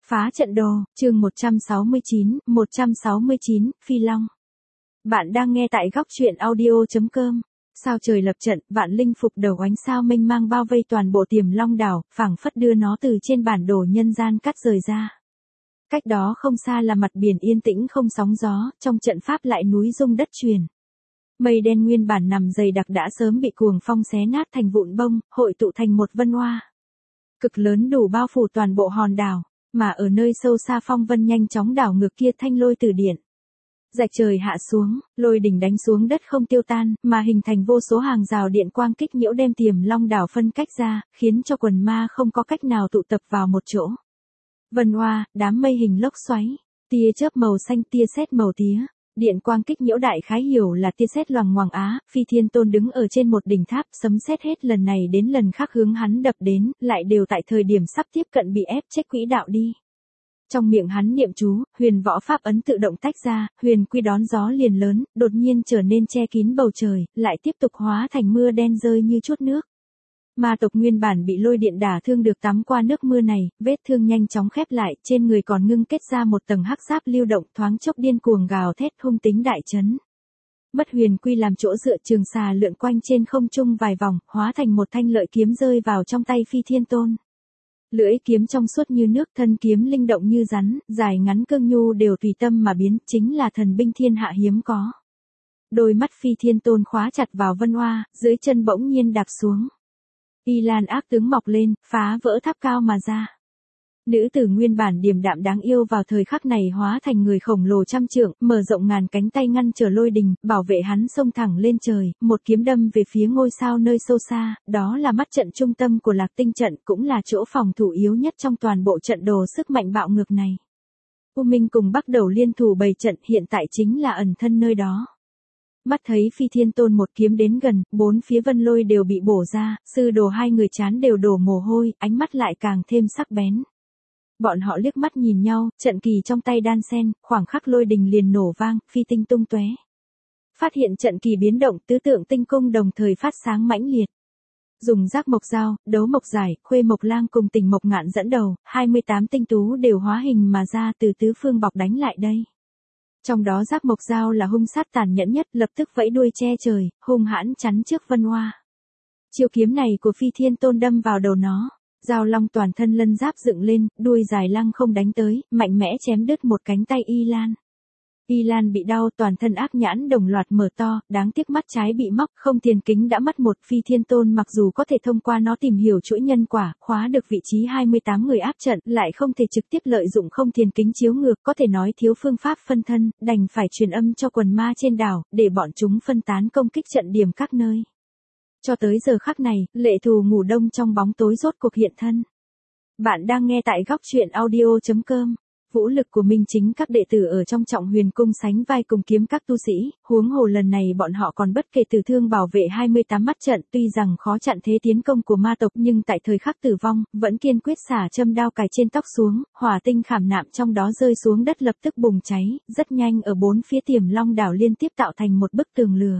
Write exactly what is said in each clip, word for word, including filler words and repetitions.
Phá trận đồ, chương một trăm sáu mươi chín, một trăm sáu mươi chín, Phi Long. Bạn đang nghe tại góc truyện audio chấm com. Sao trời lập trận, vạn linh phục đầu ánh sao mênh mang bao vây toàn bộ Tiềm Long đảo, phảng phất đưa nó từ trên bản đồ nhân gian cắt rời ra. Cách đó không xa là mặt biển yên tĩnh không sóng gió, trong trận pháp lại núi rung đất truyền. Mây đen nguyên bản nằm dày đặc đã sớm bị cuồng phong xé nát thành vụn bông, hội tụ thành một vân hoa cực lớn đủ bao phủ toàn bộ hòn đảo. Mà ở nơi sâu xa phong vân nhanh chóng đảo ngược kia thanh lôi từ điện. Rạch trời hạ xuống, lôi đỉnh đánh xuống đất không tiêu tan, mà hình thành vô số hàng rào điện quang kích nhiễu đem Tiềm Long đảo phân cách ra, khiến cho quần ma không có cách nào tụ tập vào một chỗ. Vân hoa, đám mây hình lốc xoáy, tia chớp màu xanh tia sét màu tía. Điện quang kích nhiễu đại khái hiểu là tia sét loằng ngoằng á, Phi Thiên Tôn đứng ở trên một đỉnh tháp, sấm sét hết lần này đến lần khác hướng hắn đập đến, lại đều tại thời điểm sắp tiếp cận bị ép chết quỹ đạo đi. Trong miệng hắn niệm chú, huyền võ pháp ấn tự động tách ra, huyền quy đón gió liền lớn, đột nhiên trở nên che kín bầu trời, lại tiếp tục hóa thành mưa đen rơi như chút nước. Ma tộc nguyên bản bị lôi điện đả thương được tắm qua nước mưa này, vết thương nhanh chóng khép lại, trên người còn ngưng kết ra một tầng hắc giáp lưu động thoáng chốc điên cuồng gào thét hung tính đại chấn. Mất huyền quy làm chỗ dựa, trường xà lượn quanh trên không trung vài vòng, hóa thành một thanh lợi kiếm rơi vào trong tay Phi Thiên Tôn. Lưỡi kiếm trong suốt như nước, thân kiếm linh động như rắn, dài ngắn cương nhu đều tùy tâm mà biến, chính là thần binh thiên hạ hiếm có. Đôi mắt Phi Thiên Tôn khóa chặt vào vân hoa, dưới chân bỗng nhiên đạp xuống. Y Lan ác tướng mọc lên, phá vỡ tháp cao mà ra. Nữ tử nguyên bản điềm đạm đáng yêu vào thời khắc này hóa thành người khổng lồ trăm trượng, mở rộng ngàn cánh tay ngăn trở lôi đình, bảo vệ hắn xông thẳng lên trời, một kiếm đâm về phía ngôi sao nơi sâu xa, đó là mắt trận trung tâm của Lạc Tinh trận, cũng là chỗ phòng thủ yếu nhất trong toàn bộ trận đồ sức mạnh bạo ngược này. U Minh cùng Bắc Đầu liên thủ bày trận, hiện tại chính là ẩn thân nơi đó. Mắt thấy Phi Thiên Tôn một kiếm đến gần, bốn phía vân lôi đều bị bổ ra, sư đồ hai người chán đều đổ mồ hôi, ánh mắt lại càng thêm sắc bén. Bọn họ liếc mắt nhìn nhau, trận kỳ trong tay đan sen, khoảng khắc lôi đình liền nổ vang, phi tinh tung tóe. Phát hiện trận kỳ biến động, tứ tượng tinh cung đồng thời phát sáng mãnh liệt. Dùng giác mộc dao, đấu mộc giải, khuê mộc lang cùng tình mộc ngạn dẫn đầu, hai mươi tám tinh tú đều hóa hình mà ra từ tứ phương bọc đánh lại đây. Trong đó giác mộc dao là hung sát tàn nhẫn nhất, lập tức vẫy đuôi che trời, hung hãn chắn trước vân hoa. Chiêu kiếm này của Phi Thiên Tôn đâm vào đầu nó. Giao long toàn thân lân giáp dựng lên, đuôi dài lăng không đánh tới, mạnh mẽ chém đứt một cánh tay Y Lan. Y Lan bị đau, toàn thân ác nhãn đồng loạt mở to, đáng tiếc mắt trái bị móc, không tiền kính đã mất một. Phi Thiên Tôn mặc dù có thể thông qua nó tìm hiểu chuỗi nhân quả, khóa được vị trí hai mươi tám người áp trận, lại không thể trực tiếp lợi dụng không tiền kính chiếu ngược, có thể nói thiếu phương pháp phân thân, đành phải truyền âm cho quần ma trên đảo, để bọn chúng phân tán công kích trận điểm các nơi. Cho tới giờ khắc này, Lệ Thù ngủ đông trong bóng tối rốt cuộc hiện thân. Bạn đang nghe tại góc truyện audio chấm com. Vũ lực của Minh Chính các đệ tử ở trong Trọng Huyền cung sánh vai cùng kiếm các tu sĩ, huống hồ lần này bọn họ còn bất kể tử thương bảo vệ hai mươi tám mắt trận, tuy rằng khó chặn thế tiến công của ma tộc nhưng tại thời khắc tử vong, vẫn kiên quyết xả châm đao cài trên tóc xuống, hỏa tinh khảm nạm trong đó rơi xuống đất lập tức bùng cháy, rất nhanh ở bốn phía Tiềm Long đảo liên tiếp tạo thành một bức tường lửa.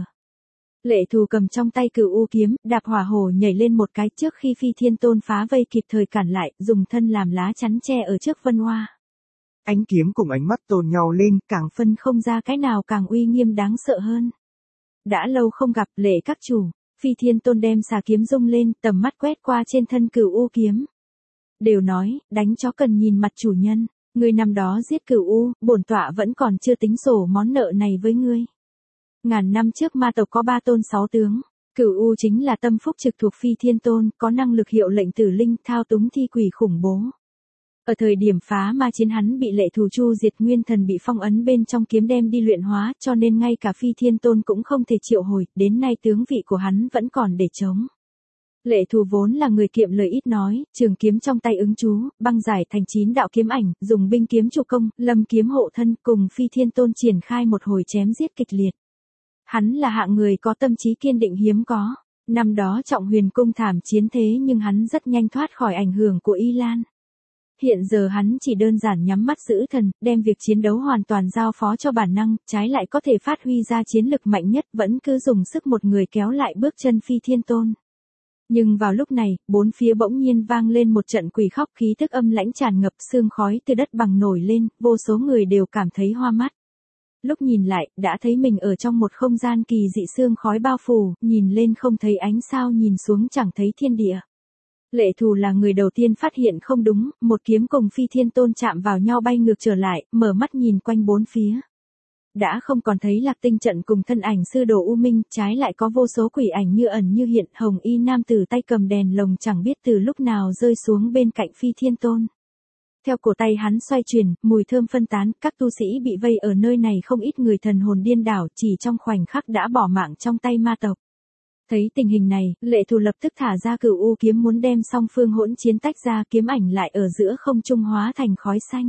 Lệ Thù cầm trong tay Cửu U kiếm, đạp hỏa hổ nhảy lên một cái trước khi Phi Thiên Tôn phá vây kịp thời cản lại, dùng thân làm lá chắn che ở trước vân hoa. Ánh kiếm cùng ánh mắt tôn nhau lên, càng phân không ra cái nào càng uy nghiêm đáng sợ hơn. Đã lâu không gặp, Lệ các chủ, Phi Thiên Tôn đem xà kiếm rung lên, tầm mắt quét qua trên thân Cửu U kiếm. Đều nói, đánh chó cần nhìn mặt chủ nhân, ngươi năm đó giết Cửu U, bổn tọa vẫn còn chưa tính sổ món nợ này với ngươi. Ngàn năm trước ma tộc có ba tôn sáu tướng, Cửu U chính là tâm phúc trực thuộc Phi Thiên Tôn, có năng lực hiệu lệnh tử linh, thao túng thi quỷ khủng bố. Ở thời điểm phá ma chiến hắn bị Lệ Thù chu diệt nguyên thần bị phong ấn bên trong kiếm đem đi luyện hóa, cho nên ngay cả Phi Thiên Tôn cũng không thể triệu hồi, đến nay tướng vị của hắn vẫn còn để chống. Lệ Thù vốn là người kiệm lời ít nói, trường kiếm trong tay ứng chú, băng giải thành chín đạo kiếm ảnh, dùng binh kiếm chủ công, lâm kiếm hộ thân, cùng Phi Thiên Tôn triển khai một hồi chém giết kịch liệt. Hắn là hạng người có tâm trí kiên định hiếm có. Năm đó Trọng Huyền cung thảm chiến thế nhưng hắn rất nhanh thoát khỏi ảnh hưởng của Y Lan. Hiện giờ hắn chỉ đơn giản nhắm mắt giữ thần, đem việc chiến đấu hoàn toàn giao phó cho bản năng, trái lại có thể phát huy ra chiến lực mạnh nhất, vẫn cứ dùng sức một người kéo lại bước chân Phi Thiên Tôn. Nhưng vào lúc này, bốn phía bỗng nhiên vang lên một trận quỷ khóc, khí tức âm lãnh tràn ngập, sương khói từ đất bằng nổi lên, vô số người đều cảm thấy hoa mắt. Lúc nhìn lại, đã thấy mình ở trong một không gian kỳ dị, sương khói bao phủ, nhìn lên không thấy ánh sao, nhìn xuống chẳng thấy thiên địa. Lệ Thù là người đầu tiên phát hiện không đúng, một kiếm cùng Phi Thiên Tôn chạm vào nhau bay ngược trở lại, mở mắt nhìn quanh bốn phía. Đã không còn thấy Lạc Tinh trận cùng thân ảnh sư đồ U Minh, trái lại có vô số quỷ ảnh như ẩn như hiện, hồng y nam tử tay cầm đèn lồng chẳng biết từ lúc nào rơi xuống bên cạnh Phi Thiên Tôn. Theo cổ tay hắn xoay chuyển, mùi thơm phân tán, các tu sĩ bị vây ở nơi này không ít người thần hồn điên đảo, chỉ trong khoảnh khắc đã bỏ mạng trong tay ma tộc. Thấy tình hình này, Lệ Thù lập tức thả ra Cửu U kiếm muốn đem song phương hỗn chiến tách ra, kiếm ảnh lại ở giữa không trung hóa thành khói xanh.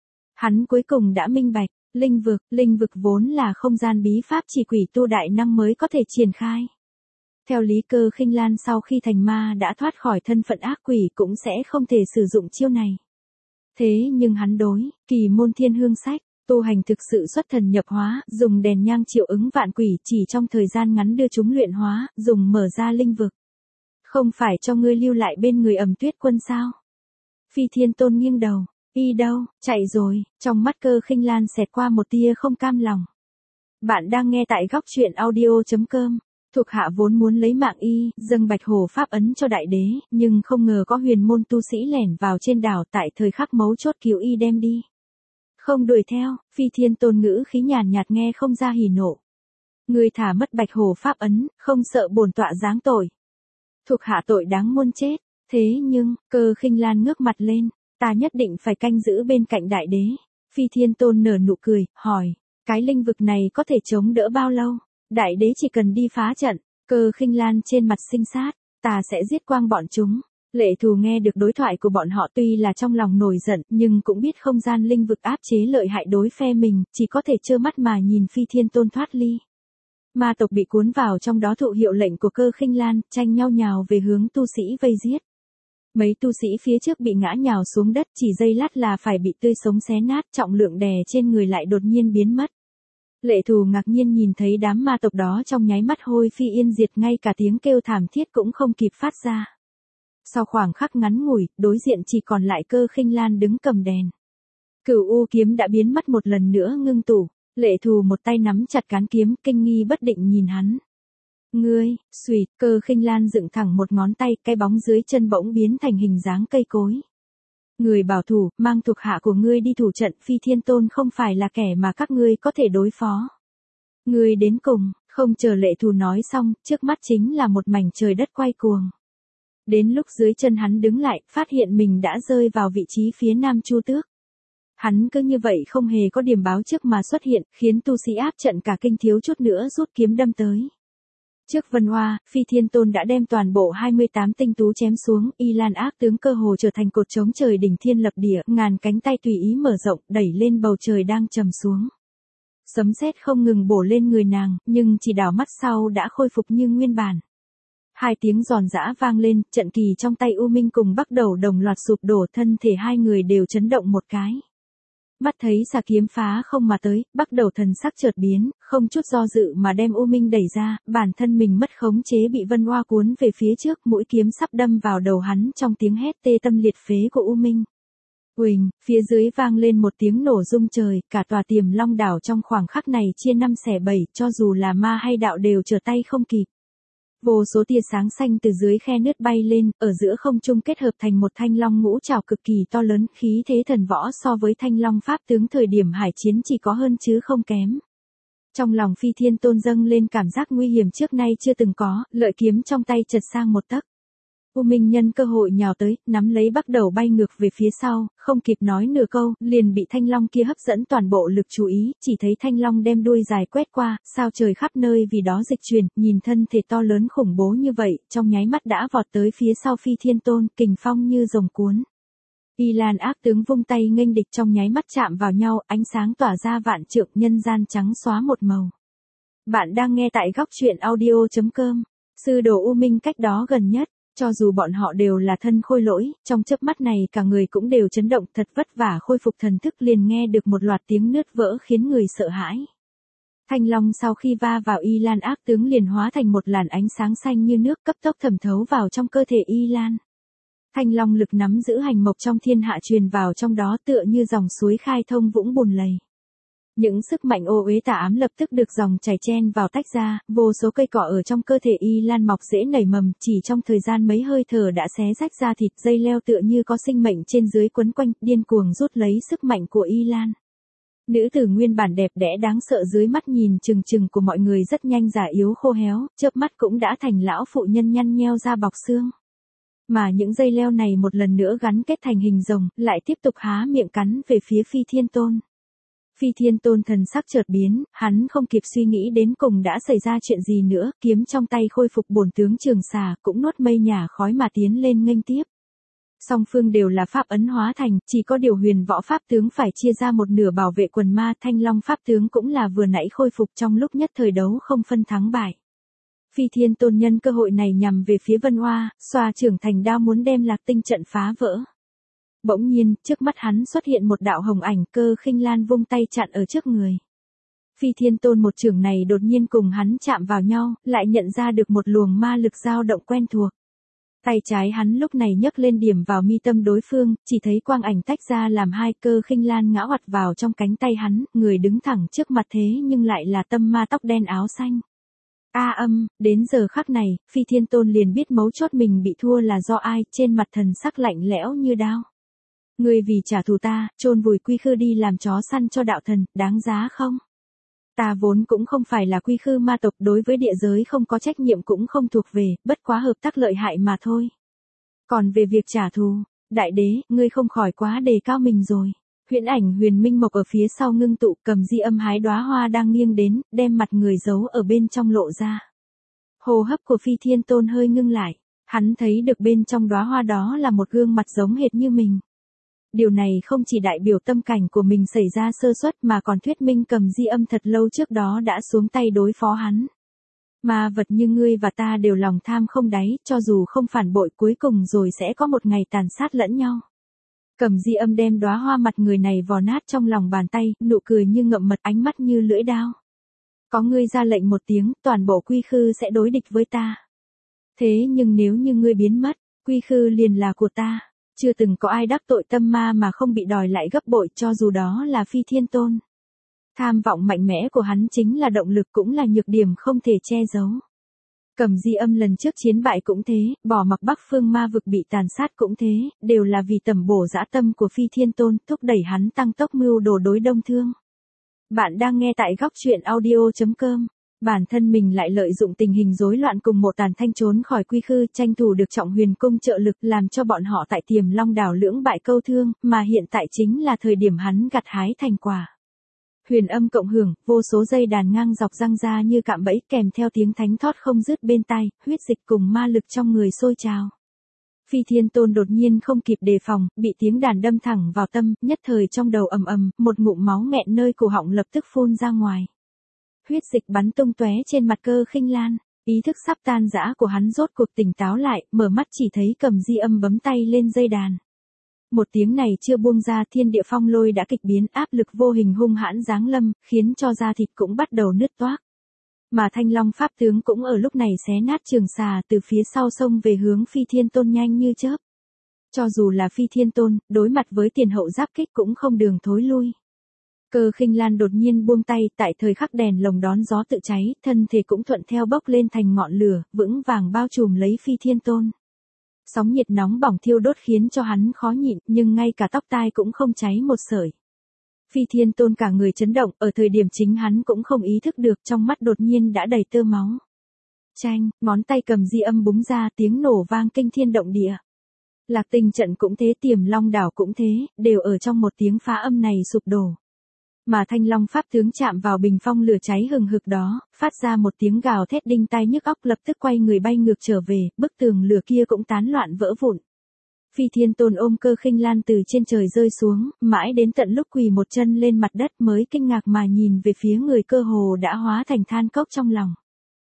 Hắn cuối cùng đã minh bạch, linh vực, linh vực vốn là không gian bí pháp chỉ quỷ tu đại năng mới có thể triển khai. Theo lý Cơ Khinh Lan sau khi thành ma đã thoát khỏi thân phận ác quỷ cũng sẽ không thể sử dụng chiêu này. Thế nhưng hắn đối, Kỳ Môn Thiên Hương sách, tu hành thực sự xuất thần nhập hóa, dùng đèn nhang triệu ứng vạn quỷ, chỉ trong thời gian ngắn đưa chúng luyện hóa, dùng mở ra linh vực. Không phải cho ngươi lưu lại bên người Ẩm Tuyết Quân sao? Phi Thiên Tôn nghiêng đầu, y đâu, chạy rồi, trong mắt Cơ Khinh Lan xẹt qua một tia không cam lòng. Bạn đang nghe tại góc truyện audio chấm com. Thuộc hạ vốn muốn lấy mạng y, dâng bạch hổ pháp ấn cho đại đế, nhưng không ngờ có huyền môn tu sĩ lẻn vào trên đảo tại thời khắc mấu chốt cứu y đem đi. Không đuổi theo, Phi Thiên Tôn ngữ khí nhàn nhạt nghe không ra hỉ nộ. Người thả mất bạch hổ pháp ấn, không sợ bổn tọa giáng tội. Thuộc hạ tội đáng muôn chết, thế nhưng, Cơ Khinh Lan ngước mặt lên, ta nhất định phải canh giữ bên cạnh đại đế. Phi Thiên Tôn nở nụ cười, hỏi, cái linh vực này có thể chống đỡ bao lâu? Đại đế chỉ cần đi phá trận. Cơ Khinh Lan trên mặt sinh sát, ta sẽ giết quang bọn chúng. Lệ Thù nghe được đối thoại của bọn họ tuy là trong lòng nổi giận, nhưng cũng biết không gian linh vực áp chế lợi hại đối phe mình, chỉ có thể trơ mắt mà nhìn Phi Thiên Tôn thoát ly. Ma tộc bị cuốn vào trong đó thụ hiệu lệnh của Cơ Khinh Lan, tranh nhau nhào về hướng tu sĩ vây giết. Mấy tu sĩ phía trước bị ngã nhào xuống đất, chỉ giây lát là phải bị tươi sống xé nát, trọng lượng đè trên người lại đột nhiên biến mất. Lệ Thù ngạc nhiên nhìn thấy đám ma tộc đó trong nháy mắt hôi phi yên diệt, ngay cả tiếng kêu thảm thiết cũng không kịp phát ra. Sau khoảng khắc ngắn ngủi, đối diện chỉ còn lại Cơ Khinh Lan đứng cầm đèn. Cửu U kiếm đã biến mất một lần nữa ngưng tụ. Lệ Thù một tay nắm chặt cán kiếm, kinh nghi bất định nhìn hắn. Ngươi, xuỵt, Cơ Khinh Lan dựng thẳng một ngón tay, cái bóng dưới chân bỗng biến thành hình dáng cây cối. Người bảo thủ, mang thuộc hạ của ngươi đi thủ trận, Phi Thiên Tôn không phải là kẻ mà các ngươi có thể đối phó. Ngươi đến cùng, không chờ Lệ Thù nói xong, trước mắt chính là một mảnh trời đất quay cuồng. Đến lúc dưới chân hắn đứng lại, phát hiện mình đã rơi vào vị trí phía nam Chu Tước. Hắn cứ như vậy không hề có điểm báo trước mà xuất hiện, khiến tu sĩ áp trận cả kinh thiếu chút nữa rút kiếm đâm tới. Trước Vân Hoa, Phi Thiên Tôn đã đem toàn bộ hai mươi tám tinh tú chém xuống, Y Lan ác tướng cơ hồ trở thành cột chống trời đỉnh thiên lập địa, ngàn cánh tay tùy ý mở rộng, đẩy lên bầu trời đang trầm xuống. Sấm sét không ngừng bổ lên người nàng, nhưng chỉ đảo mắt sau đã khôi phục như nguyên bản. Hai tiếng giòn giã vang lên, trận kỳ trong tay U Minh cùng Bắc Đầu đồng loạt sụp đổ, thân thể hai người đều chấn động một cái. Mắt thấy xà kiếm phá không mà tới, Bắc Đầu thần sắc chợt biến, không chút do dự mà đem U Minh đẩy ra, bản thân mình mất khống chế bị Vân Hoa cuốn về phía trước, mũi kiếm sắp đâm vào đầu hắn, trong tiếng hét tê tâm liệt phế của U Minh. Uỳnh, phía dưới vang lên một tiếng nổ rung trời, cả tòa Tiềm Long đảo trong khoảng khắc này chia năm xẻ bảy, cho dù là ma hay đạo đều trở tay không kịp. Vô số tia sáng xanh từ dưới khe nứt bay lên, ở giữa không trung kết hợp thành một thanh long ngũ trảo cực kỳ to lớn, khí thế thần võ so với thanh long pháp tướng thời điểm hải chiến chỉ có hơn chứ không kém. Trong lòng Phi Thiên Tôn dâng lên cảm giác nguy hiểm trước nay chưa từng có, lợi kiếm trong tay chật sang một tấc. U Minh nhân cơ hội nhào tới, nắm lấy Bắc Đầu bay ngược về phía sau, không kịp nói nửa câu, liền bị thanh long kia hấp dẫn toàn bộ lực chú ý, chỉ thấy thanh long đem đuôi dài quét qua, sao trời khắp nơi vì đó dịch chuyển, nhìn thân thể to lớn khủng bố như vậy, trong nháy mắt đã vọt tới phía sau Phi Thiên Tôn, kình phong như rồng cuốn. Y Lan ác tướng vung tay nghênh địch, trong nháy mắt chạm vào nhau, ánh sáng tỏa ra vạn trượng, nhân gian trắng xóa một màu. Bạn đang nghe tại góc truyện audio chấm com. Sư đồ U Minh cách đó gần nhất. Cho dù bọn họ đều là thân khôi lỗi, trong chớp mắt này cả người cũng đều chấn động, thật vất vả khôi phục thần thức liền nghe được một loạt tiếng nứt vỡ khiến người sợ hãi. Thanh long sau khi va vào Y Lan ác tướng liền hóa thành một làn ánh sáng xanh như nước cấp tốc thẩm thấu vào trong cơ thể Y Lan. Thanh long lực nắm giữ hành mộc trong thiên hạ truyền vào trong đó tựa như dòng suối khai thông vũng bùn lầy. Những sức mạnh ô uế tà ám lập tức được dòng chảy chen vào tách ra, vô số cây cỏ ở trong cơ thể Y Lan mọc rễ nảy mầm, chỉ trong thời gian mấy hơi thở đã xé rách ra thịt, dây leo tựa như có sinh mệnh trên dưới quấn quanh, điên cuồng rút lấy sức mạnh của Y Lan. Nữ tử nguyên bản đẹp đẽ đáng sợ dưới mắt nhìn chừng chừng của mọi người rất nhanh già yếu khô héo, chớp mắt cũng đã thành lão phụ nhân nhăn nheo da bọc xương. Mà những dây leo này một lần nữa gắn kết thành hình rồng, lại tiếp tục há miệng cắn về phía Phi Thiên Tôn. Phi Thiên Tôn thần sắc chợt biến, hắn không kịp suy nghĩ đến cùng đã xảy ra chuyện gì nữa, kiếm trong tay khôi phục bổn tướng Trường Xà, cũng nuốt mây nhả khói mà tiến lên nghênh tiếp. Song phương đều là pháp ấn hóa thành, chỉ có điều Huyền Võ pháp tướng phải chia ra một nửa bảo vệ quần ma, Thanh Long pháp tướng cũng là vừa nãy khôi phục trong lúc nhất thời đấu không phân thắng bại. Phi Thiên Tôn nhân cơ hội này nhằm về phía Vân Oa, xoa trưởng thành đao muốn đem Lạc Tinh trận phá vỡ. Bỗng nhiên, trước mắt hắn xuất hiện một đạo hồng ảnh, Cơ Khinh Lan vung tay chặn ở trước người. Phi Thiên Tôn một chưởng này đột nhiên cùng hắn chạm vào nhau, lại nhận ra được một luồng ma lực dao động quen thuộc. Tay trái hắn lúc này nhấc lên điểm vào mi tâm đối phương, chỉ thấy quang ảnh tách ra làm hai, Cơ Khinh Lan ngã oặt vào trong cánh tay hắn, người đứng thẳng trước mặt thế nhưng lại là tâm ma tóc đen áo xanh. A âm, đến giờ khắc này, Phi Thiên Tôn liền biết mấu chốt mình bị thua là do ai, trên mặt thần sắc lạnh lẽo như đao. Ngươi vì trả thù ta, chôn vùi Quy Khư đi làm chó săn cho đạo thần, đáng giá không? Ta vốn cũng không phải là Quy Khư ma tộc, đối với địa giới không có trách nhiệm cũng không thuộc về, bất quá hợp tác lợi hại mà thôi. Còn về việc trả thù, đại đế, ngươi không khỏi quá đề cao mình rồi. Huyễn ảnh Huyền Minh Mộc ở phía sau ngưng tụ, cầm di âm hái đóa hoa đang nghiêng đến, đem mặt người giấu ở bên trong lộ ra. Hô hấp của Phi Thiên Tôn hơi ngưng lại, hắn thấy được bên trong đóa hoa đó là một gương mặt giống hệt như mình. Điều này không chỉ đại biểu tâm cảnh của mình xảy ra sơ suất mà còn thuyết minh cầm di âm thật lâu trước đó đã xuống tay đối phó hắn. Ma vật như ngươi và ta đều lòng tham không đáy, cho dù không phản bội cuối cùng rồi sẽ có một ngày tàn sát lẫn nhau. Cầm di âm đem đóa hoa mặt người này vò nát trong lòng bàn tay, nụ cười như ngậm mật, ánh mắt như lưỡi đao. Có ngươi ra lệnh một tiếng, toàn bộ Quy Khư sẽ đối địch với ta. Thế nhưng nếu như ngươi biến mất, Quy Khư liền là của ta. Chưa từng có ai đắc tội tâm ma mà không bị đòi lại gấp bội, cho dù đó là Phi Thiên Tôn. Tham vọng mạnh mẽ của hắn chính là động lực cũng là nhược điểm không thể che giấu. Cầm di âm lần trước chiến bại cũng thế, bỏ mặc Bắc Phương ma vực bị tàn sát cũng thế, đều là vì tầm bổ dã tâm của Phi Thiên Tôn, thúc đẩy hắn tăng tốc mưu đồ đối Đông Thương. Bạn đang nghe tại góc truyện audio chấm com. Bản thân mình lại lợi dụng tình hình rối loạn cùng một Tàn Thanh trốn khỏi Quy Khư, tranh thủ được Trọng Huyền cung trợ lực, làm cho bọn họ tại Tiềm Long đảo lưỡng bại câu thương, mà hiện tại chính là thời điểm hắn gặt hái thành quả. Huyền âm cộng hưởng, vô số dây đàn ngang dọc răng ra như cạm bẫy, kèm theo tiếng thánh thót không dứt bên tai, huyết dịch cùng ma lực trong người sôi trào. Phi Thiên Tôn đột nhiên không kịp đề phòng, bị tiếng đàn đâm thẳng vào tâm, nhất thời trong đầu ầm ầm, một ngụm máu nghẹn nơi cổ họng lập tức phun ra ngoài. Huyết dịch bắn tung tóe trên mặt Cơ Khinh Lan, ý thức sắp tan rã của hắn rốt cuộc tỉnh táo lại, mở mắt chỉ thấy cầm di âm bấm tay lên dây đàn. Một tiếng này chưa buông ra, thiên địa phong lôi đã kịch biến, áp lực vô hình hung hãn giáng lâm, khiến cho da thịt cũng bắt đầu nứt toác. Mà Thanh Long pháp tướng cũng ở lúc này xé nát Trường Xà, từ phía sau xông về hướng Phi Thiên Tôn nhanh như chớp. Cho dù là Phi Thiên Tôn, đối mặt với tiền hậu giáp kích cũng không đường thối lui. Cơ Khinh Lan đột nhiên buông tay, tại thời khắc đèn lồng đón gió tự cháy, thân thể cũng thuận theo bốc lên thành ngọn lửa, vững vàng bao trùm lấy Phi Thiên Tôn. Sóng nhiệt nóng bỏng thiêu đốt khiến cho hắn khó nhịn, nhưng ngay cả tóc tai cũng không cháy một sợi. Phi Thiên Tôn cả người chấn động, ở thời điểm chính hắn cũng không ý thức được, trong mắt đột nhiên đã đầy tơ máu. Chanh, ngón tay cầm di âm búng ra, tiếng nổ vang kinh thiên động địa. Lạc Tinh trận cũng thế, Tiềm Long đảo cũng thế, đều ở trong một tiếng phá âm này sụp đổ. Mà Thanh Long pháp tướng chạm vào bình phong lửa cháy hừng hực đó, phát ra một tiếng gào thét đinh tai nhức óc, lập tức quay người bay ngược trở về, bức tường lửa kia cũng tán loạn vỡ vụn. Phi Thiên Tôn ôm Cơ Khinh Lan từ trên trời rơi xuống, mãi đến tận lúc quỳ một chân lên mặt đất mới kinh ngạc mà nhìn về phía người cơ hồ đã hóa thành than cốc trong lòng.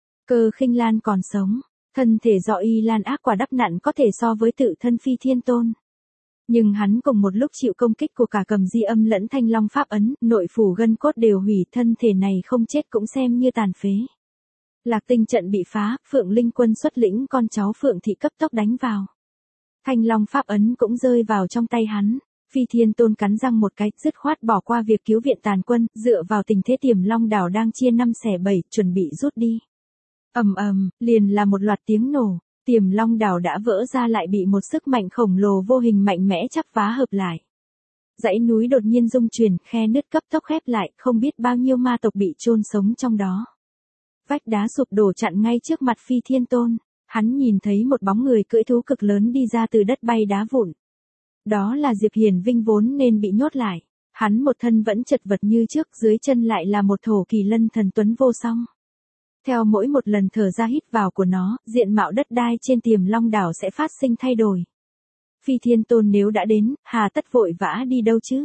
Cơ Khinh Lan còn sống, thân thể do Y Lan ác quả đắp nặn có thể so với tự thân Phi Thiên Tôn. Nhưng hắn cùng một lúc chịu công kích của cả cầm di âm lẫn thanh long pháp ấn, nội phủ gân cốt đều hủy, thân thể này không chết cũng xem như tàn phế. Lạc tinh trận bị phá, Phượng Linh Quân xuất lĩnh con cháu Phượng Thị cấp tốc đánh vào. Thanh long pháp ấn cũng rơi vào trong tay hắn. Phi Thiên Tôn cắn răng một cái, dứt khoát bỏ qua việc cứu viện tàn quân, dựa vào tình thế Tiềm Long đảo đang chia năm xẻ bảy, chuẩn bị rút đi. Ầm ầm, liền là một loạt tiếng nổ, Tiềm Long đảo đã vỡ ra lại bị một sức mạnh khổng lồ vô hình mạnh mẽ chắp vá hợp lại. Dãy núi đột nhiên rung chuyển, khe nứt cấp tốc khép lại, không biết bao nhiêu ma tộc bị chôn sống trong đó. Vách đá sụp đổ chặn ngay trước mặt Phi Thiên Tôn, hắn nhìn thấy một bóng người cưỡi thú cực lớn đi ra từ đất bay đá vụn. Đó là Diệp Hiền Vinh vốn nên bị nhốt lại, hắn một thân vẫn chật vật như trước, dưới chân lại là một thổ kỳ lân thần tuấn vô song. Theo mỗi một lần thở ra hít vào của nó, diện mạo đất đai trên Tiềm Long đảo sẽ phát sinh thay đổi. Phi Thiên Tôn nếu đã đến, hà tất vội vã đi đâu chứ?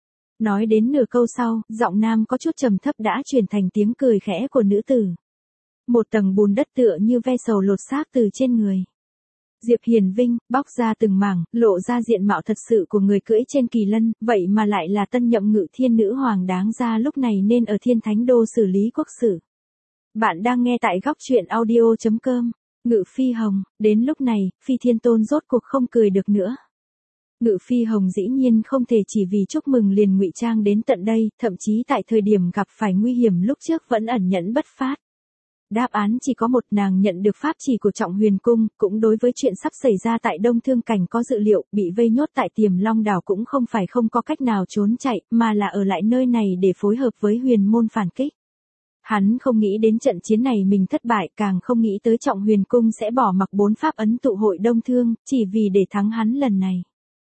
Nói đến nửa câu sau, giọng nam có chút trầm thấp đã chuyển thành tiếng cười khẽ của nữ tử. Một tầng bùn đất tựa như ve sầu lột xác từ trên người. Diệp Hiền Vinh, bóc ra từng mảng, lộ ra diện mạo thật sự của người cưỡi trên kỳ lân, vậy mà lại là tân nhậm ngự thiên nữ hoàng đáng ra lúc này nên ở Thiên Thánh Đô xử lý quốc sự. Bạn đang nghe tại góc truyện audio chấm com. Ngự Phi Hồng, đến lúc này, Phi Thiên Tôn rốt cuộc không cười được nữa. Ngự Phi Hồng dĩ nhiên không thể chỉ vì chúc mừng liền ngụy trang đến tận đây, thậm chí tại thời điểm gặp phải nguy hiểm lúc trước vẫn ẩn nhẫn bất phát. Đáp án chỉ có một, nàng nhận được pháp chỉ của Trọng Huyền Cung, cũng đối với chuyện sắp xảy ra tại Đông Thương Cảnh có dự liệu, bị vây nhốt tại Tiềm Long đảo cũng không phải không có cách nào trốn chạy, mà là ở lại nơi này để phối hợp với Huyền môn phản kích. Hắn không nghĩ đến trận chiến này mình thất bại, càng không nghĩ tới Trọng Huyền Cung sẽ bỏ mặc bốn pháp ấn tụ hội Đông Thương, chỉ vì để thắng hắn lần này.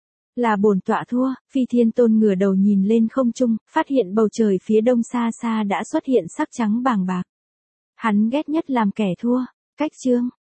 Là bổn tọa thua, Phi Thiên Tôn ngửa đầu nhìn lên không trung, phát hiện bầu trời phía đông xa xa đã xuất hiện sắc trắng bàng bạc. Hắn ghét nhất làm kẻ thua. Cách chương,